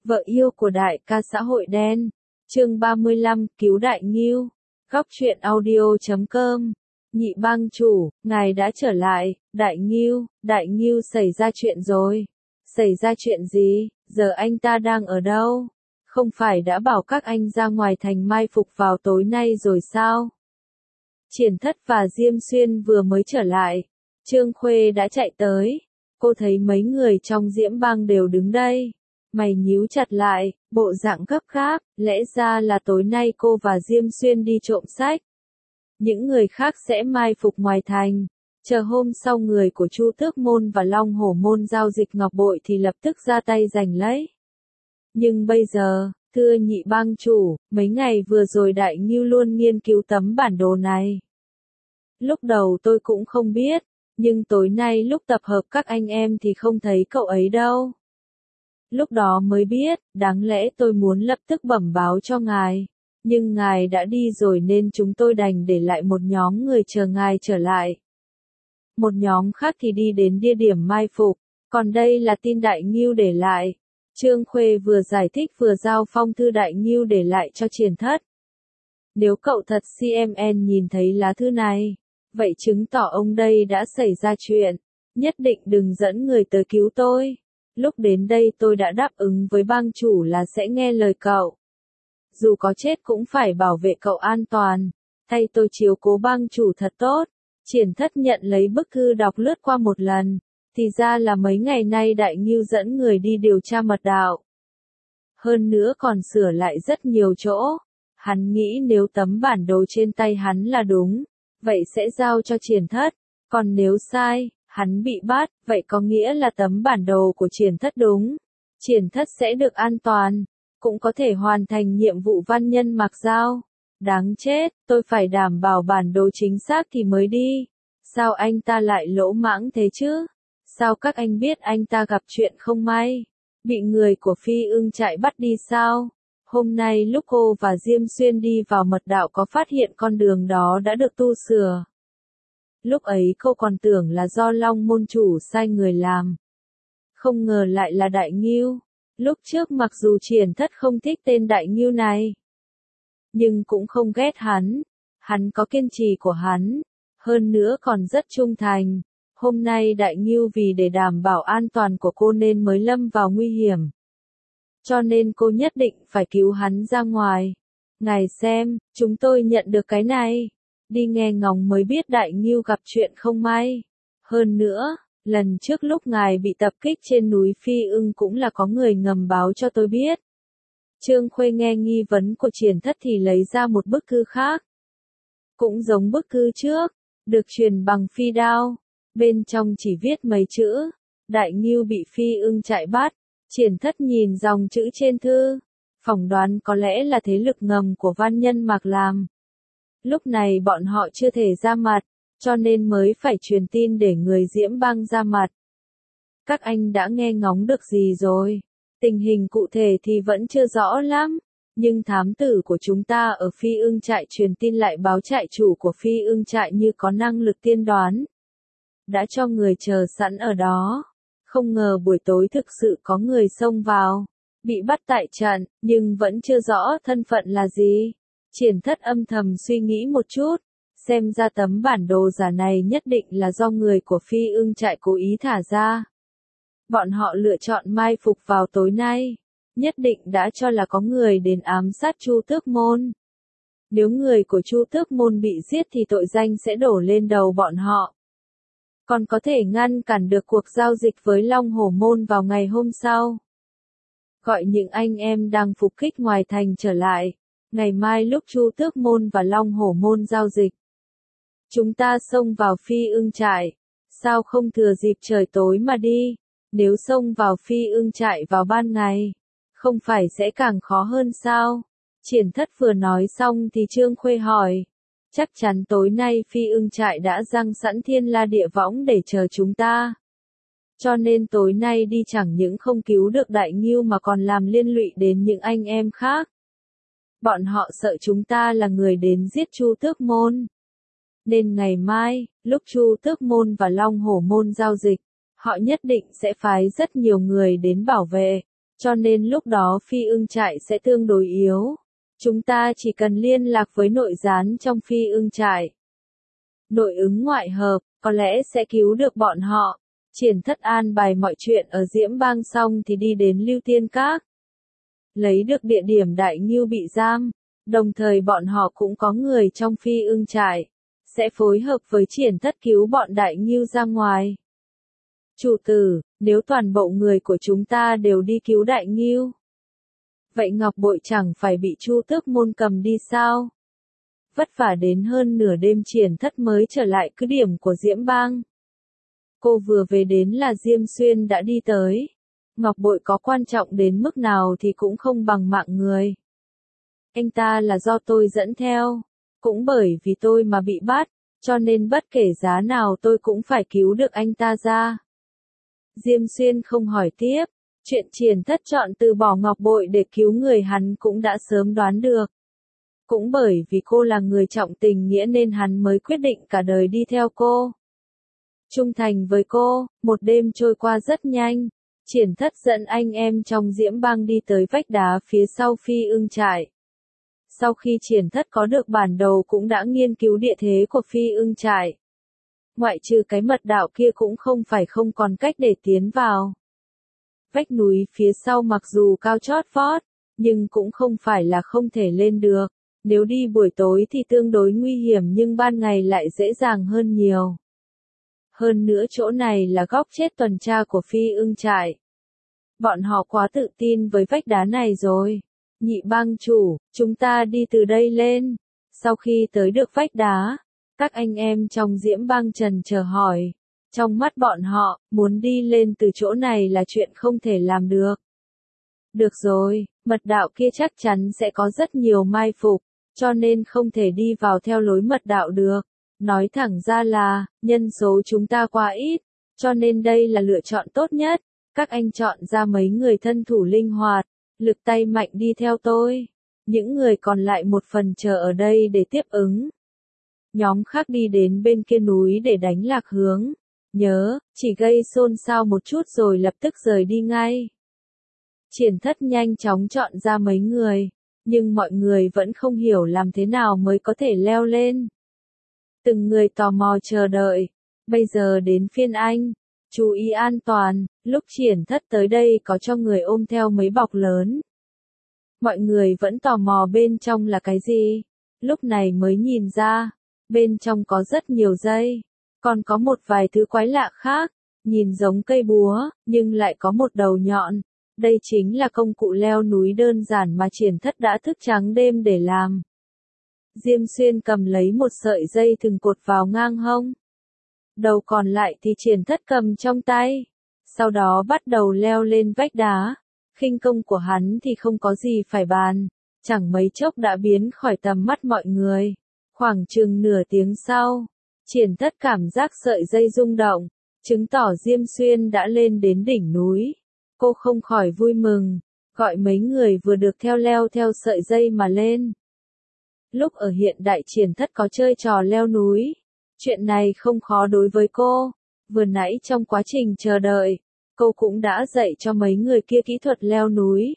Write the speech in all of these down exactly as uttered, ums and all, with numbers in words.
Vợ yêu của đại ca xã hội đen. Chương ba mươi lăm, cứu đại Ngưu. Góc truyện audio chấm com. Nhị bang chủ, ngài đã trở lại. Đại Ngưu, đại Ngưu xảy ra chuyện rồi. Xảy ra chuyện gì? Giờ anh ta đang ở đâu? Không phải đã bảo các anh ra ngoài thành mai phục vào tối nay rồi sao? Triển Thất và Diêm Xuyên vừa mới trở lại. Trương Khuê đã chạy tới. Cô thấy mấy người trong Diễm Bang đều đứng đây. Mày nhíu chặt lại, bộ dạng gấp gáp, lẽ ra là tối nay cô và Diêm Xuyên đi trộm sách. Những người khác sẽ mai phục ngoài thành, chờ hôm sau người của Chu Tước Môn và Long Hổ Môn giao dịch ngọc bội thì lập tức ra tay giành lấy. Nhưng bây giờ, thưa nhị bang chủ, mấy ngày vừa rồi đại Ngưu luôn nghiên cứu tấm bản đồ này. Lúc đầu tôi cũng không biết, nhưng tối nay lúc tập hợp các anh em thì không thấy cậu ấy đâu. Lúc đó mới biết, đáng lẽ tôi muốn lập tức bẩm báo cho ngài, nhưng ngài đã đi rồi nên chúng tôi đành để lại một nhóm người chờ ngài trở lại. Một nhóm khác thì đi đến địa điểm mai phục, còn đây là tin đại Ngưu để lại. Trương Khuê vừa giải thích vừa giao phong thư đại Ngưu để lại cho Triển Thất. Nếu cậu thật xê em en nhìn thấy lá thư này, vậy chứng tỏ ông đây đã xảy ra chuyện, nhất định đừng dẫn người tới cứu tôi. Lúc đến đây tôi đã đáp ứng với bang chủ là sẽ nghe lời cậu. Dù có chết cũng phải bảo vệ cậu an toàn, thay tôi chiếu cố bang chủ thật tốt. Triển Thất nhận lấy bức thư đọc lướt qua một lần, thì ra là mấy ngày nay đại Ngưu dẫn người đi điều tra mật đạo. Hơn nữa còn sửa lại rất nhiều chỗ. Hắn nghĩ nếu tấm bản đồ trên tay hắn là đúng, vậy sẽ giao cho Triển Thất, còn nếu sai, hắn bị bắt, vậy có nghĩa là tấm bản đồ của Triển Thất đúng. Triển Thất sẽ được an toàn, cũng có thể hoàn thành nhiệm vụ văn nhân mặc giao. Đáng chết, tôi phải đảm bảo bản đồ chính xác thì mới đi. Sao anh ta lại lỗ mãng thế chứ? Sao các anh biết anh ta gặp chuyện không may? Bị người của Phi Ưng trại bắt đi sao? Hôm nay lúc cô và Diêm Xuyên đi vào mật đạo có phát hiện con đường đó đã được tu sửa. Lúc ấy cô còn tưởng là do Long môn chủ sai người làm. Không ngờ lại là đại Ngưu. Lúc trước mặc dù Triển Thất không thích tên đại Ngưu này, nhưng cũng không ghét hắn. Hắn có kiên trì của hắn, hơn nữa còn rất trung thành. Hôm nay đại Ngưu vì để đảm bảo an toàn của cô nên mới lâm vào nguy hiểm. Cho nên cô nhất định phải cứu hắn ra ngoài. Ngài xem, chúng tôi nhận được cái này. Đi nghe ngóng mới biết đại Ngưu gặp chuyện không may. Hơn nữa, lần trước lúc ngài bị tập kích trên núi Phi Ưng cũng là có người ngầm báo cho tôi biết. Trương Khuê nghe nghi vấn của Triển Thất thì lấy ra một bức thư khác. Cũng giống bức thư trước, được truyền bằng phi đao. Bên trong chỉ viết mấy chữ, đại Ngưu bị Phi Ưng trại bắt. Triển Thất nhìn dòng chữ trên thư, phỏng đoán có lẽ là thế lực ngầm của văn nhân mặc làm. Lúc này bọn họ chưa thể ra mặt, cho nên mới phải truyền tin để người Diễm Bang ra mặt. Các anh đã nghe ngóng được gì rồi? Tình hình cụ thể thì vẫn chưa rõ lắm, nhưng thám tử của chúng ta ở Phi Ưng trại truyền tin lại báo trại chủ của Phi Ưng trại như có năng lực tiên đoán. Đã cho người chờ sẵn ở đó. Không ngờ buổi tối thực sự có người xông vào, bị bắt tại trận, nhưng vẫn chưa rõ thân phận là gì. Triển Thất âm thầm suy nghĩ một chút, xem ra tấm bản đồ giả này nhất định là do người của Phi Ưng trại cố ý thả ra. Bọn họ lựa chọn mai phục vào tối nay, nhất định đã cho là có người đến ám sát Chu Tước Môn. Nếu người của Chu Tước Môn bị giết thì tội danh sẽ đổ lên đầu bọn họ. Còn có thể ngăn cản được cuộc giao dịch với Long Hổ Môn vào ngày hôm sau. Gọi những anh em đang phục kích ngoài thành trở lại. Ngày mai lúc Chu Tước Môn và Long Hổ Môn giao dịch, chúng ta xông vào Phi Ưng trại. Sao không thừa dịp trời tối mà đi? Nếu xông vào Phi Ưng trại vào ban ngày, không phải sẽ càng khó hơn sao? Triển Thất vừa nói xong thì Trương Khuê hỏi. Chắc chắn tối nay Phi Ưng trại đã giăng sẵn thiên la địa võng để chờ chúng ta. Cho nên tối nay đi chẳng những không cứu được đại Ngưu mà còn làm liên lụy đến những anh em khác. Bọn họ sợ chúng ta là người đến giết Chu Tước Môn. Nên ngày mai, lúc Chu Tước Môn và Long Hổ Môn giao dịch, họ nhất định sẽ phái rất nhiều người đến bảo vệ. cho nên lúc đó phi ưng trại sẽ tương đối yếu. Chúng ta chỉ cần liên lạc với nội gián trong phi ưng trại. Nội ứng ngoại hợp, có lẽ sẽ cứu được bọn họ. Triển Thất an bài mọi chuyện ở Diễm Bang xong thì đi đến Lưu Tiên Các. Lấy được địa điểm Đại Ngưu bị giam, đồng thời bọn họ cũng có người trong phi ưng trại, sẽ phối hợp với Triển Thất cứu bọn Đại Ngưu ra ngoài. Chủ tử, nếu toàn bộ người của chúng ta đều đi cứu Đại Ngưu, vậy Ngọc Bội chẳng phải bị Chu Tước Môn cầm đi sao? Vất vả đến hơn nửa đêm Triển Thất mới trở lại cứ điểm của Diễm Bang. Cô vừa về đến là Diêm Xuyên đã đi tới. Ngọc Bội có quan trọng đến mức nào thì cũng không bằng mạng người. Anh ta là do tôi dẫn theo, cũng bởi vì tôi mà bị bắt, cho nên bất kể giá nào tôi cũng phải cứu được anh ta ra. Diêm Xuyên không hỏi tiếp, chuyện Triển Thất chọn từ bỏ Ngọc Bội để cứu người hắn cũng đã sớm đoán được. Cũng bởi vì cô là người trọng tình nghĩa nên hắn mới quyết định cả đời đi theo cô. Trung thành với cô, một đêm trôi qua rất nhanh. Triển Thất dẫn anh em trong Diễm Bang đi tới vách đá phía sau phi ưng trại. Sau khi Triển Thất có được bản đồ cũng đã nghiên cứu địa thế của phi ưng trại. Ngoại trừ cái mật đạo kia cũng không phải không còn cách để tiến vào. Vách núi phía sau mặc dù cao chót vót, nhưng cũng không phải là không thể lên được. Nếu đi buổi tối thì tương đối nguy hiểm nhưng ban ngày lại dễ dàng hơn nhiều. Hơn nữa chỗ này là góc chết tuần tra của phi ưng trại. Bọn họ quá tự tin với vách đá này rồi. Nhị bang chủ, chúng ta đi từ đây lên. Sau khi tới được vách đá, các anh em trong Diễm Bang trần chờ hỏi. Trong mắt bọn họ, muốn đi lên từ chỗ này là chuyện không thể làm được. Được rồi, mật đạo kia chắc chắn sẽ có rất nhiều mai phục, cho nên không thể đi vào theo lối mật đạo được. Nói thẳng ra là, nhân số chúng ta quá ít, cho nên đây là lựa chọn tốt nhất. Các anh chọn ra mấy người thân thủ linh hoạt, lực tay mạnh đi theo tôi. Những người còn lại một phần chờ ở đây để tiếp ứng. Nhóm khác đi đến bên kia núi để đánh lạc hướng. Nhớ, chỉ gây xôn xao một chút rồi lập tức rời đi ngay. Triển Thất nhanh chóng chọn ra mấy người, nhưng mọi người vẫn không hiểu làm thế nào mới có thể leo lên. Từng người tò mò chờ đợi. Bây giờ đến phiên anh. Chú ý an toàn, lúc Triển Thất tới đây có cho người ôm theo mấy bọc lớn. Mọi người vẫn tò mò bên trong là cái gì. Lúc này mới nhìn ra, bên trong có rất nhiều dây. Còn có một vài thứ quái lạ khác, nhìn giống cây búa, nhưng lại có một đầu nhọn. Đây chính là công cụ leo núi đơn giản mà Triển Thất đã thức trắng đêm để làm. Diêm Xuyên cầm lấy một sợi dây thừng cột vào ngang hông. Đầu còn lại thì Triển Thất cầm trong tay. Sau đó bắt đầu leo lên vách đá. Khinh công của hắn thì không có gì phải bàn. Chẳng mấy chốc đã biến khỏi tầm mắt mọi người. Khoảng chừng nửa tiếng sau, Triển Thất cảm giác sợi dây rung động, chứng tỏ Diêm Xuyên đã lên đến đỉnh núi. Cô không khỏi vui mừng, gọi mấy người vừa được theo leo theo sợi dây mà lên. Lúc ở hiện đại Triển Thất có chơi trò leo núi. Chuyện này không khó đối với cô. Vừa nãy trong quá trình chờ đợi, cô cũng đã dạy cho mấy người kia kỹ thuật leo núi.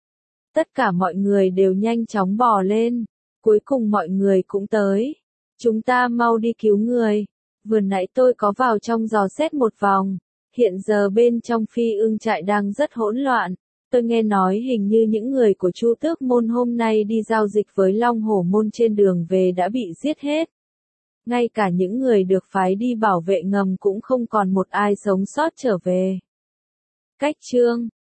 Tất cả mọi người đều nhanh chóng bò lên. Cuối cùng mọi người cũng tới. Chúng ta mau đi cứu người. Vừa nãy tôi có vào trong dò xét một vòng. Hiện giờ bên trong phi ưng trại đang rất hỗn loạn. Tôi nghe nói hình như những người của Chu Tước Môn hôm nay đi giao dịch với Long Hổ Môn trên đường về đã bị giết hết. Ngay cả những người được phái đi bảo vệ ngầm cũng không còn một ai sống sót trở về. Cách chương